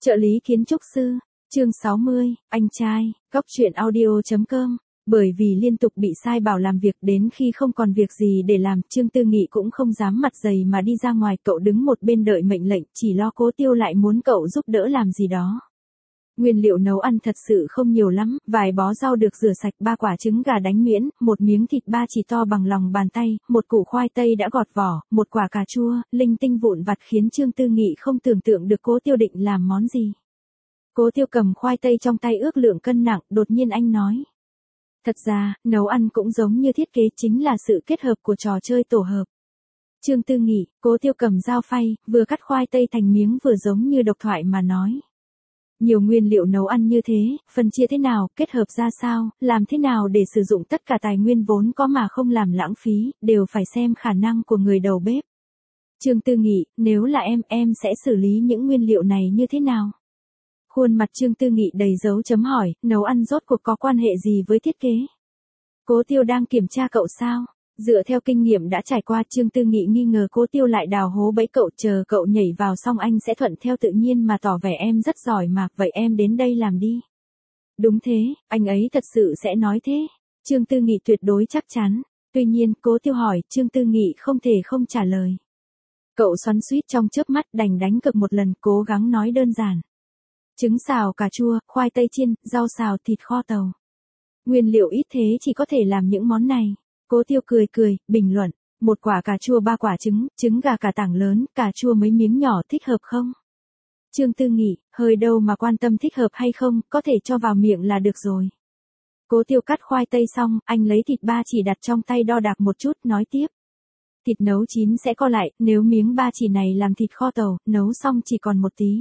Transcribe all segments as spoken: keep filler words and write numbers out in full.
Trợ lý kiến trúc sư, chương sáu mươi, anh trai, góc truyện audio chấm com. Bởi vì liên tục bị sai bảo làm việc đến khi không còn việc gì để làm, Trương Tư Nghị cũng không dám mặt dày mà đi ra ngoài, cậu đứng một bên đợi mệnh lệnh, chỉ lo Cố Tiêu lại muốn cậu giúp đỡ làm gì đó. Nguyên liệu nấu ăn thật sự không nhiều lắm, vài bó rau được rửa sạch, ba quả trứng gà đánh miễn, một miếng thịt ba chỉ to bằng lòng bàn tay, một củ khoai tây đã gọt vỏ, một quả cà chua, linh tinh vụn vặt khiến Trương Tư Nghị không tưởng tượng được Cố Tiêu định làm món gì. Cố Tiêu cầm khoai tây trong tay ước lượng cân nặng, đột nhiên anh nói. Thật ra, nấu ăn cũng giống như thiết kế, chính là sự kết hợp của trò chơi tổ hợp. Trương Tư Nghị, Cố Tiêu cầm dao phay, vừa cắt khoai tây thành miếng vừa giống như độc thoại mà nói. Nhiều nguyên liệu nấu ăn như thế, phân chia thế nào, kết hợp ra sao, làm thế nào để sử dụng tất cả tài nguyên vốn có mà không làm lãng phí, đều phải xem khả năng của người đầu bếp. Trương Tư Nghị, nếu là em, em sẽ xử lý những nguyên liệu này như thế nào? Khuôn mặt Trương Tư Nghị đầy dấu chấm hỏi, nấu ăn rốt cuộc có quan hệ gì với thiết kế? Cố Tiêu đang kiểm tra cậu sao? Dựa theo kinh nghiệm đã trải qua, Trương Tư Nghị nghi ngờ Cố Tiêu lại đào hố bẫy cậu, chờ cậu nhảy vào xong anh sẽ thuận theo tự nhiên mà tỏ vẻ em rất giỏi mà, vậy em đến đây làm đi. Đúng thế, anh ấy thật sự sẽ nói thế. Trương Tư Nghị tuyệt đối chắc chắn. Tuy nhiên, Cố Tiêu hỏi, Trương Tư Nghị không thể không trả lời. Cậu xoắn xuýt trong chớp mắt, đành đánh cược một lần, cố gắng nói đơn giản. Trứng xào cà chua, khoai tây chiên, rau xào, thịt kho tàu. Nguyên liệu ít thế chỉ có thể làm những món này. Cố Tiêu cười cười, bình luận, một quả cà chua ba quả trứng, trứng gà cả tảng lớn, cà chua mấy miếng nhỏ, thích hợp không? Trương Tư Nghị, hơi đâu mà quan tâm thích hợp hay không, có thể cho vào miệng là được rồi. Cố Tiêu cắt khoai tây xong, anh lấy thịt ba chỉ đặt trong tay đo đạc một chút, nói tiếp. Thịt nấu chín sẽ co lại, nếu miếng ba chỉ này làm thịt kho tàu, nấu xong chỉ còn một tí.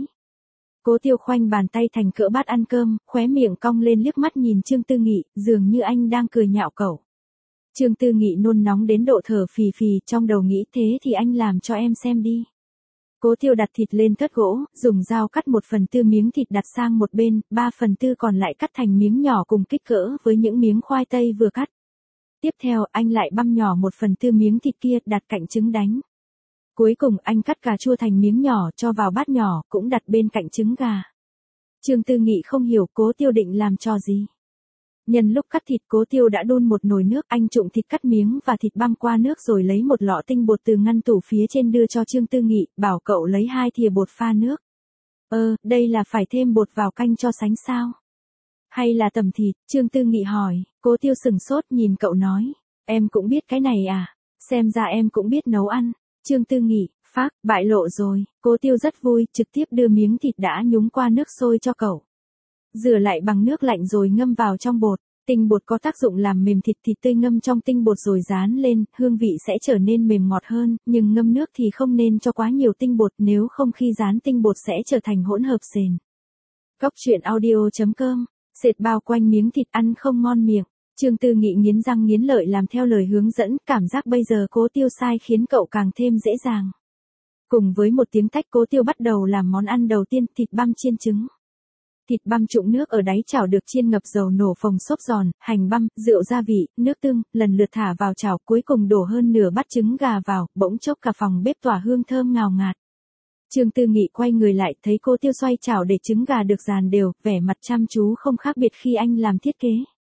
Cố Tiêu khoanh bàn tay thành cỡ bát ăn cơm, khóe miệng cong lên liếc mắt nhìn Trương Tư Nghị, dường như anh đang cười nhạo cậu. Trương Tư Nghị nôn nóng đến độ thở phì phì, trong đầu nghĩ thế thì anh làm cho em xem đi. Cố Tiêu đặt thịt lên thớt gỗ, dùng dao cắt một phần tư miếng thịt đặt sang một bên, ba phần tư còn lại cắt thành miếng nhỏ cùng kích cỡ với những miếng khoai tây vừa cắt. Tiếp theo, anh lại băm nhỏ một phần tư miếng thịt kia, đặt cạnh trứng đánh. Cuối cùng anh cắt cà chua thành miếng nhỏ cho vào bát nhỏ, cũng đặt bên cạnh trứng gà. Trương Tư Nghị không hiểu Cố Tiêu định làm trò gì. Nhân lúc cắt thịt, Cố Tiêu đã đun một nồi nước, anh trụng thịt cắt miếng và thịt băm qua nước rồi lấy một lọ tinh bột từ ngăn tủ phía trên đưa cho Trương Tư Nghị, bảo cậu lấy hai thìa bột pha nước. Ơ, đây là phải thêm bột vào canh cho sánh sao? Hay là tẩm thịt? Trương Tư Nghị hỏi. Cố Tiêu sừng sốt nhìn cậu nói, em cũng biết cái này à? Xem ra em cũng biết nấu ăn. Trương Tư Nghị, phác, bại lộ rồi. Cố Tiêu rất vui, trực tiếp đưa miếng thịt đã nhúng qua nước sôi cho cậu. Rửa lại bằng nước lạnh rồi ngâm vào trong bột. Tinh bột có tác dụng làm mềm thịt, thịt tươi ngâm trong tinh bột rồi rán lên, hương vị sẽ trở nên mềm ngọt hơn, nhưng ngâm nước thì không nên cho quá nhiều tinh bột, nếu không khi rán tinh bột sẽ trở thành hỗn hợp sền. Góc truyện audio chấm com, sệt bao quanh miếng thịt ăn không ngon miệng. Trương Tư Nghị nghiến răng nghiến lợi làm theo lời hướng dẫn, cảm giác bây giờ Cố Tiêu sai khiến cậu càng thêm dễ dàng. Cùng với một tiếng tách, Cố Tiêu bắt đầu làm món ăn đầu tiên, thịt băm chiên trứng. Thịt băm trụng nước ở đáy chảo được chiên ngập dầu nổ phồng xốp giòn, hành băm, rượu gia vị, nước tương, lần lượt thả vào chảo, cuối cùng đổ hơn nửa bát trứng gà vào, bỗng chốc cả phòng bếp tỏa hương thơm ngào ngạt. Trương Tư Nghị quay người lại, thấy Cố Tiêu xoay chảo để trứng gà được dàn đều, vẻ mặt chăm chú không khác biệt khi anh làm thiết kế.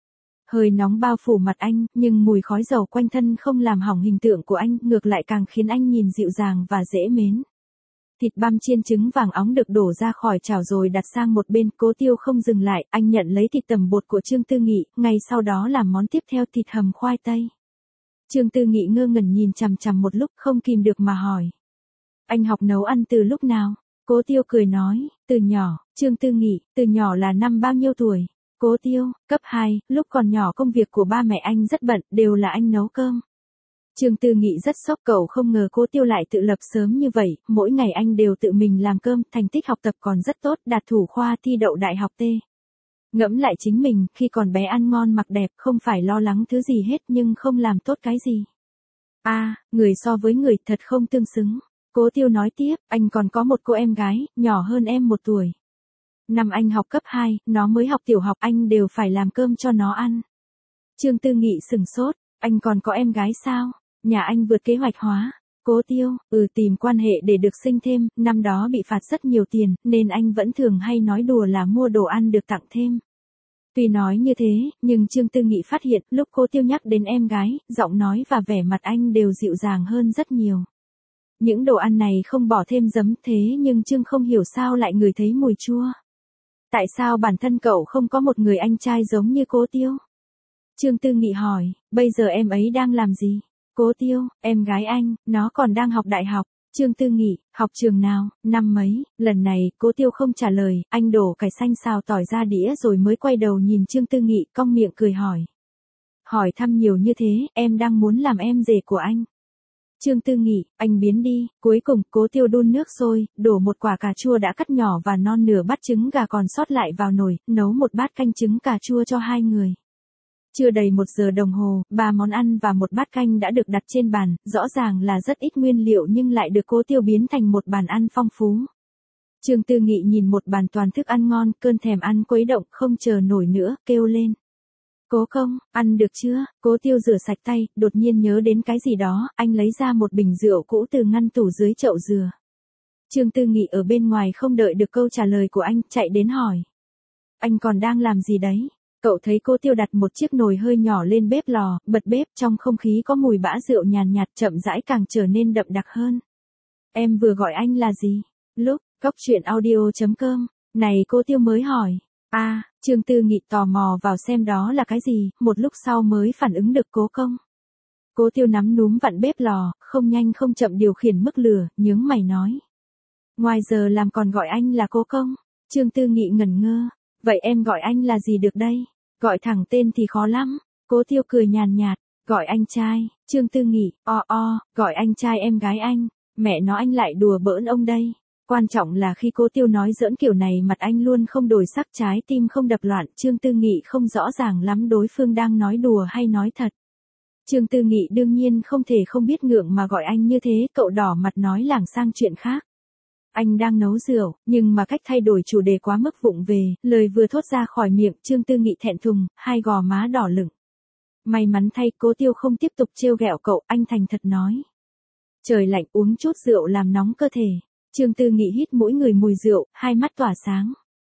Hơi nóng bao phủ mặt anh, nhưng mùi khói dầu quanh thân không làm hỏng hình tượng của anh, ngược lại càng khiến anh nhìn dịu dàng và dễ mến. Thịt băm chiên trứng vàng óng được đổ ra khỏi chảo rồi đặt sang một bên, Cố Tiêu không dừng lại, anh nhận lấy thịt tẩm bột của Trương Tư Nghị, ngay sau đó làm món tiếp theo, thịt hầm khoai tây. Trương Tư Nghị ngơ ngẩn nhìn chằm chằm một lúc, không kìm được mà hỏi. Anh học nấu ăn từ lúc nào? Cố Tiêu cười nói, từ nhỏ. Trương Tư Nghị, từ nhỏ là năm bao nhiêu tuổi? Cố Tiêu, cấp hai, lúc còn nhỏ công việc của ba mẹ anh rất bận, đều là anh nấu cơm. Trương Tư Nghị rất sốc, cậu không ngờ Cố Tiêu lại tự lập sớm như vậy, mỗi ngày anh đều tự mình làm cơm, thành tích học tập còn rất tốt, đạt thủ khoa thi đậu đại học T. Ngẫm lại chính mình, khi còn bé ăn ngon mặc đẹp, không phải lo lắng thứ gì hết nhưng không làm tốt cái gì. A, à, người so với người thật không tương xứng. Cố Tiêu nói tiếp, anh còn có một cô em gái, nhỏ hơn em một tuổi. Năm anh học cấp hai, nó mới học tiểu học, anh đều phải làm cơm cho nó ăn. Trương Tư Nghị sừng sốt, anh còn có em gái sao? Nhà anh vượt kế hoạch hóa. Cố Tiêu, ừ tìm quan hệ để được sinh thêm, năm đó bị phạt rất nhiều tiền, nên anh vẫn thường hay nói đùa là mua đồ ăn được tặng thêm. Tuy nói như thế, nhưng Trương Tư Nghị phát hiện lúc Cố Tiêu nhắc đến em gái, giọng nói và vẻ mặt anh đều dịu dàng hơn rất nhiều. Những đồ ăn này không bỏ thêm giấm thế nhưng Trương không hiểu sao lại ngửi thấy mùi chua. Tại sao bản thân cậu không có một người anh trai giống như Cố Tiêu? Trương Tư Nghị hỏi, bây giờ em ấy đang làm gì? Cố Tiêu, em gái anh, nó còn đang học đại học. Trương Tư Nghị, học trường nào, năm mấy? Lần này, Cố Tiêu không trả lời, anh đổ cải xanh xào tỏi ra đĩa rồi mới quay đầu nhìn Trương Tư Nghị, cong miệng cười hỏi. Hỏi thăm nhiều như thế, em đang muốn làm em rể của anh. Trương Tư Nghị, anh biến đi, cuối cùng Cố Tiêu đun nước sôi, đổ một quả cà chua đã cắt nhỏ và non nửa bát trứng gà còn sót lại vào nồi, nấu một bát canh trứng cà chua cho hai người. Chưa đầy một giờ đồng hồ, ba món ăn và một bát canh đã được đặt trên bàn, rõ ràng là rất ít nguyên liệu nhưng lại được Cố Tiêu biến thành một bàn ăn phong phú. Trương Tư Nghị nhìn một bàn toàn thức ăn ngon, cơn thèm ăn quấy động, không chờ nổi nữa, kêu lên. Cố công, ăn được chưa? Cố Tiêu rửa sạch tay, đột nhiên nhớ đến cái gì đó, anh lấy ra một bình rượu cũ từ ngăn tủ dưới chậu dừa. Trương Tư Nghị ở bên ngoài không đợi được câu trả lời của anh, chạy đến hỏi. Anh còn đang làm gì đấy? Cậu thấy Cố Tiêu đặt một chiếc nồi hơi nhỏ lên bếp lò, bật bếp, trong không khí có mùi bã rượu nhàn nhạt, chậm rãi càng trở nên đậm đặc hơn. Em vừa gọi anh là gì? Lúc, Cóc Truyện Audio chấm com, này Cố Tiêu mới hỏi. À, Trương Tư Nghị tò mò vào xem đó là cái gì, một lúc sau mới phản ứng được Cố công. Cố Tiêu nắm núm vặn bếp lò, không nhanh không chậm điều khiển mức lửa, nhướng mày nói. Ngoài giờ làm còn gọi anh là Cố công. Trương Tư Nghị ngẩn ngơ. Vậy em gọi anh là gì được đây? Gọi thẳng tên thì khó lắm. Cố Tiêu cười nhàn nhạt, gọi anh trai. Trương Tư Nghị, o o, gọi anh trai em gái anh. Mẹ nó anh lại đùa bỡn ông đây. Quan trọng là khi Cố Tiêu nói giỡn kiểu này mặt anh luôn không đổi sắc, trái tim không đập loạn. Trương Tư Nghị không rõ ràng lắm đối phương đang nói đùa hay nói thật. Trương Tư Nghị đương nhiên không thể không biết ngượng mà gọi anh như thế, cậu đỏ mặt nói lảng sang chuyện khác. Anh đang nấu rượu, nhưng mà cách thay đổi chủ đề quá mức vụng về, lời vừa thốt ra khỏi miệng, Trương Tư Nghị thẹn thùng, hai gò má đỏ lửng. May mắn thay, Cố Tiêu không tiếp tục trêu ghẹo cậu, anh thành thật nói. Trời lạnh uống chút rượu làm nóng cơ thể. Trương Tư Nghị hít mỗi người mùi rượu, hai mắt tỏa sáng.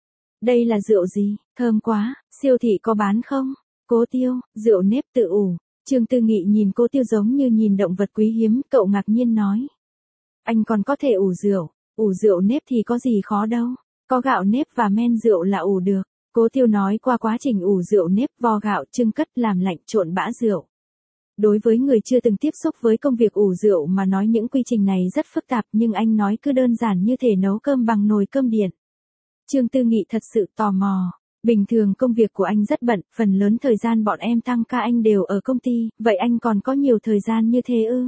Đây là rượu gì, thơm quá, siêu thị có bán không? Cố Tiêu, rượu nếp tự ủ. Trương Tư Nghị nhìn Cố Tiêu giống như nhìn động vật quý hiếm, cậu ngạc nhiên nói. Anh còn có thể ủ rượu. Ủ rượu nếp thì có gì khó đâu, có gạo nếp và men rượu là ủ được. Cố Tiêu nói qua quá trình ủ rượu nếp, vo gạo, chưng cất, làm lạnh, trộn bã rượu. Đối với người chưa từng tiếp xúc với công việc ủ rượu mà nói những quy trình này rất phức tạp, nhưng anh nói cứ đơn giản như thể nấu cơm bằng nồi cơm điện. Trương Tư Nghị thật sự tò mò. Bình thường công việc của anh rất bận, phần lớn thời gian bọn em tăng ca anh đều ở công ty, vậy anh còn có nhiều thời gian như thế ư?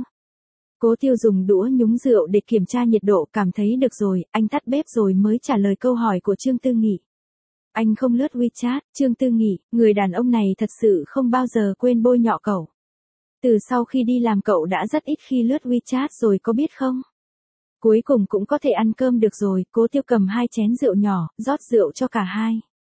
Cố Tiêu dùng đũa nhúng rượu để kiểm tra nhiệt độ, cảm thấy được rồi, anh tắt bếp rồi mới trả lời câu hỏi của Trương Tư Nghị. Anh không lướt WeChat, Trương Tư Nghị, người đàn ông này thật sự không bao giờ quên bôi nhọ cậu. Từ sau khi đi làm cậu đã rất ít khi lướt WeChat rồi có biết không? Cuối cùng cũng có thể ăn cơm được rồi, Cố Tiêu cầm hai chén rượu nhỏ, rót rượu cho cả hai.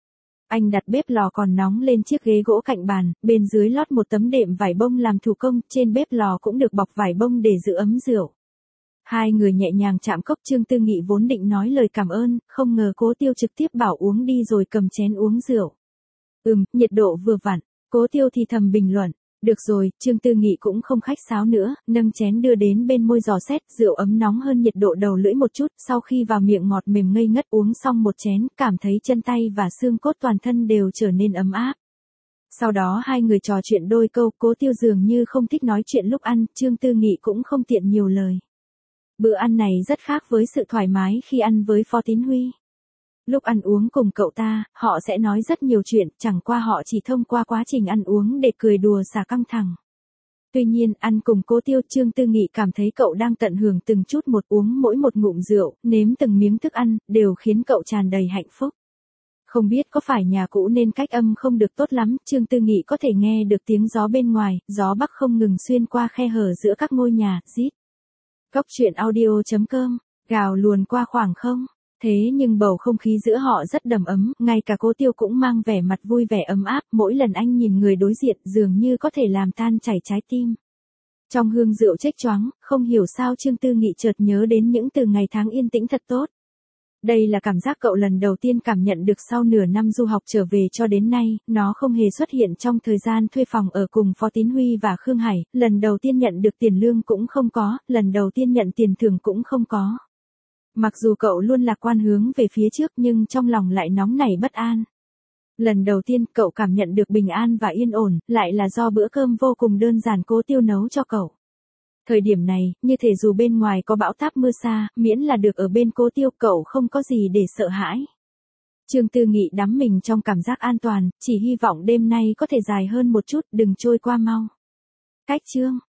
Anh đặt bếp lò còn nóng lên chiếc ghế gỗ cạnh bàn, bên dưới lót một tấm đệm vải bông làm thủ công, trên bếp lò cũng được bọc vải bông để giữ ấm rượu. Hai người nhẹ nhàng chạm cốc. Trương Tư Nghị vốn định nói lời cảm ơn, không ngờ Cố Tiêu trực tiếp bảo uống đi rồi cầm chén uống rượu. Ừm, nhiệt độ vừa vặn. Cố Tiêu thì thầm bình luận. Được rồi, Trương Tư Nghị cũng không khách sáo nữa, nâng chén đưa đến bên môi dò xét, rượu ấm nóng hơn nhiệt độ đầu lưỡi một chút, sau khi vào miệng ngọt mềm ngây ngất, uống xong một chén, cảm thấy chân tay và xương cốt toàn thân đều trở nên ấm áp. Sau đó hai người trò chuyện đôi câu, Cố Tiêu dường như không thích nói chuyện lúc ăn, Trương Tư Nghị cũng không tiện nhiều lời. Bữa ăn này rất khác với sự thoải mái khi ăn với Phó Tín Huy. Lúc ăn uống cùng cậu ta, họ sẽ nói rất nhiều chuyện, chẳng qua họ chỉ thông qua quá trình ăn uống để cười đùa xả căng thẳng. Tuy nhiên, ăn cùng Cố Tiêu, Trương Tư Nghị cảm thấy cậu đang tận hưởng từng chút một, uống mỗi một ngụm rượu, nếm từng miếng thức ăn, đều khiến cậu tràn đầy hạnh phúc. Không biết có phải nhà cũ nên cách âm không được tốt lắm, Trương Tư Nghị có thể nghe được tiếng gió bên ngoài, gió bắc không ngừng xuyên qua khe hở giữa các ngôi nhà, rít. Cóc Truyện Audio chấm com, gào luồn qua khoảng không. Thế nhưng bầu không khí giữa họ rất đầm ấm, ngay cả Cố Tiêu cũng mang vẻ mặt vui vẻ ấm áp, mỗi lần anh nhìn người đối diện dường như có thể làm tan chảy trái tim. Trong hương rượu chếch choáng, không hiểu sao Trương Tư Nghị chợt nhớ đến những từ ngày tháng yên tĩnh thật tốt. Đây là cảm giác cậu lần đầu tiên cảm nhận được sau nửa năm du học trở về cho đến nay, nó không hề xuất hiện trong thời gian thuê phòng ở cùng Phó Tín Huy và Khương Hải, lần đầu tiên nhận được tiền lương cũng không có, lần đầu tiên nhận tiền thưởng cũng không có. Mặc dù cậu luôn lạc quan hướng về phía trước nhưng trong lòng lại nóng nảy bất an. Lần đầu tiên cậu cảm nhận được bình an và yên ổn, lại là do bữa cơm vô cùng đơn giản Cố Tiêu nấu cho cậu. Thời điểm này, như thể dù bên ngoài có bão táp mưa xa, miễn là được ở bên Cố Tiêu cậu không có gì để sợ hãi. Trương Tư Nghị đắm mình trong cảm giác an toàn, chỉ hy vọng đêm nay có thể dài hơn một chút, đừng trôi qua mau. Cách chương